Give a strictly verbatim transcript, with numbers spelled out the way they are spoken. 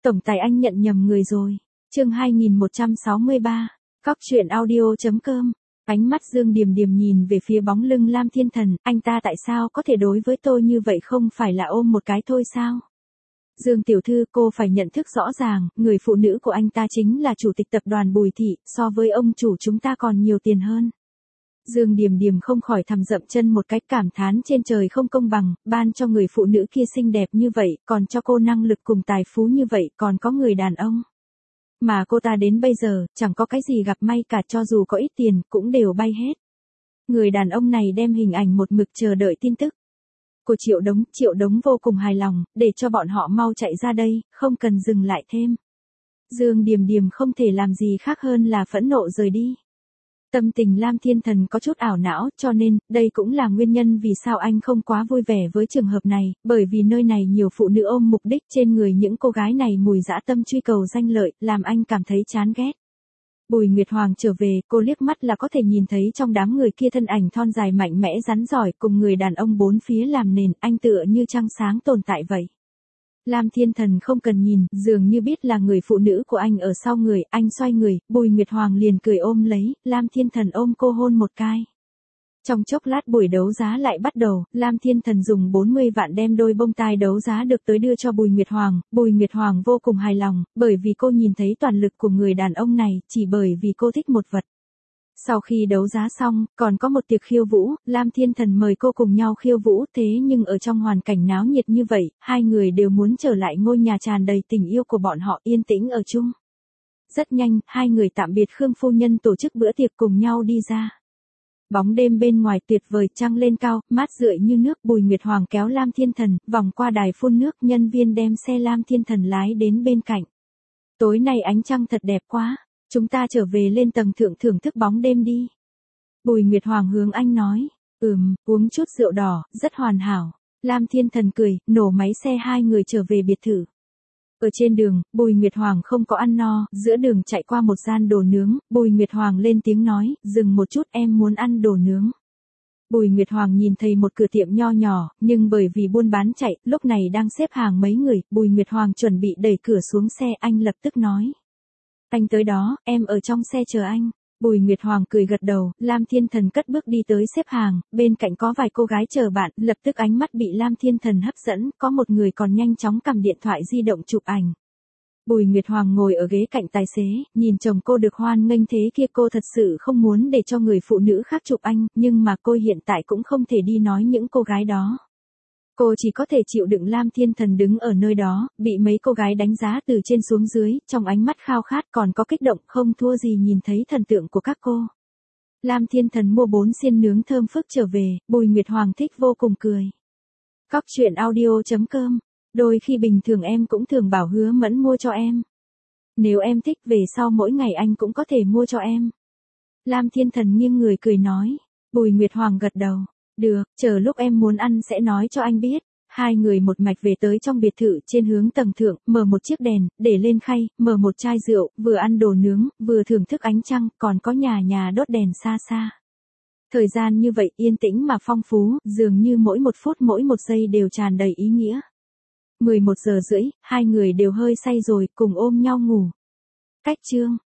Tổng tài anh nhận nhầm người rồi. Chương hai nghìn một trăm sáu mươi ba. Cóc truyện audio.com. Ánh mắt Dương Điềm Điềm nhìn về phía bóng lưng Lam Thiên Thần, anh ta tại sao có thể đối với tôi như vậy, không phải là ôm một cái thôi sao? Dương tiểu thư, cô phải nhận thức rõ ràng, người phụ nữ của anh ta chính là chủ tịch tập đoàn Bùi Thị, so với ông chủ chúng ta còn nhiều tiền hơn. Dương Điềm Điềm không khỏi thầm dậm chân một cái, cảm thán trên trời không công bằng, ban cho người phụ nữ kia xinh đẹp như vậy, còn cho cô năng lực cùng tài phú như vậy, còn có người đàn ông. Mà cô ta đến bây giờ, chẳng có cái gì gặp may cả, cho dù có ít tiền, cũng đều bay hết. Người đàn ông này đem hình ảnh một mực chờ đợi tin tức của Triệu Đống, Triệu Đống vô cùng hài lòng, để cho bọn họ mau chạy ra đây, không cần dừng lại thêm. Dương Điềm Điềm không thể làm gì khác hơn là phẫn nộ rời đi. Tâm tình Lam Thiên Thần có chút ảo não, cho nên, đây cũng là nguyên nhân vì sao anh không quá vui vẻ với trường hợp này, bởi vì nơi này nhiều phụ nữ ôm mục đích trên người những cô gái này mùi dã tâm truy cầu danh lợi, làm anh cảm thấy chán ghét. Bùi Nguyệt Hoàng trở về, cô liếc mắt là có thể nhìn thấy trong đám người kia thân ảnh thon dài mạnh mẽ rắn giỏi cùng người đàn ông bốn phía làm nền, anh tựa như trăng sáng tồn tại vậy. Lam Thiên Thần không cần nhìn, dường như biết là người phụ nữ của anh ở sau người, anh xoay người, Bùi Nguyệt Hoàng liền cười ôm lấy, Lam Thiên Thần ôm cô hôn một cái. Trong chốc lát buổi đấu giá lại bắt đầu, Lam Thiên Thần dùng bốn mươi vạn đem đôi bông tai đấu giá được tới đưa cho Bùi Nguyệt Hoàng, Bùi Nguyệt Hoàng vô cùng hài lòng, bởi vì cô nhìn thấy toàn lực của người đàn ông này, chỉ bởi vì cô thích một vật. Sau khi đấu giá xong, còn có một tiệc khiêu vũ, Lam Thiên Thần mời cô cùng nhau khiêu vũ, thế nhưng ở trong hoàn cảnh náo nhiệt như vậy, hai người đều muốn trở lại ngôi nhà tràn đầy tình yêu của bọn họ, yên tĩnh ở chung. Rất nhanh, hai người tạm biệt Khương phu nhân, tổ chức bữa tiệc cùng nhau đi ra. Bóng đêm bên ngoài tuyệt vời, trăng lên cao, mát rượi như nước, Bùi Nguyệt Hoàng kéo Lam Thiên Thần, vòng qua đài phun nước, nhân viên đem xe Lam Thiên Thần lái đến bên cạnh. Tối nay ánh trăng thật đẹp quá. Chúng ta trở về lên tầng thượng thưởng thức bóng đêm đi. Bùi Nguyệt Hoàng hướng anh nói. Ừm, uống chút rượu đỏ, rất hoàn hảo. Lam Thiên Thần cười, nổ máy xe hai người trở về biệt thự. Ở trên đường, Bùi Nguyệt Hoàng không có ăn no, giữa đường chạy qua một gian đồ nướng, Bùi Nguyệt Hoàng lên tiếng nói, dừng một chút, em muốn ăn đồ nướng. Bùi Nguyệt Hoàng nhìn thấy một cửa tiệm nho nhỏ, nhưng bởi vì buôn bán chạy, lúc này đang xếp hàng mấy người, Bùi Nguyệt Hoàng chuẩn bị đẩy cửa xuống xe, anh lập tức nói. Anh tới đó, em ở trong xe chờ anh. Bùi Nguyệt Hoàng cười gật đầu, Lam Thiên Thần cất bước đi tới xếp hàng, bên cạnh có vài cô gái chờ bạn, lập tức ánh mắt bị Lam Thiên Thần hấp dẫn, có một người còn nhanh chóng cầm điện thoại di động chụp ảnh. Bùi Nguyệt Hoàng ngồi ở ghế cạnh tài xế, nhìn chồng cô được hoan nghênh thế kia, cô thật sự không muốn để cho người phụ nữ khác chụp anh, nhưng mà cô hiện tại cũng không thể đi nói những cô gái đó. Cô chỉ có thể chịu đựng Lam Thiên Thần đứng ở nơi đó, bị mấy cô gái đánh giá từ trên xuống dưới, trong ánh mắt khao khát còn có kích động, không thua gì nhìn thấy thần tượng của các cô. Lam Thiên Thần mua bốn xiên nướng thơm phức trở về, Bùi Nguyệt Hoàng thích vô cùng cười. Cóc truyện audio.com. Đôi khi bình thường em cũng thường bảo Hứa Mẫn mua cho em. Nếu em thích về sau mỗi ngày anh cũng có thể mua cho em. Lam Thiên Thần nghiêng người cười nói. Bùi Nguyệt Hoàng gật đầu. Được, chờ lúc em muốn ăn sẽ nói cho anh biết. Hai người một mạch về tới trong biệt thự, trên hướng tầng thượng, mở một chiếc đèn, để lên khay, mở một chai rượu, vừa ăn đồ nướng, vừa thưởng thức ánh trăng, còn có nhà nhà đốt đèn xa xa. Thời gian như vậy yên tĩnh mà phong phú, dường như mỗi một phút mỗi một giây đều tràn đầy ý nghĩa. mười một giờ rưỡi, hai người đều hơi say rồi, cùng ôm nhau ngủ. Cách chương.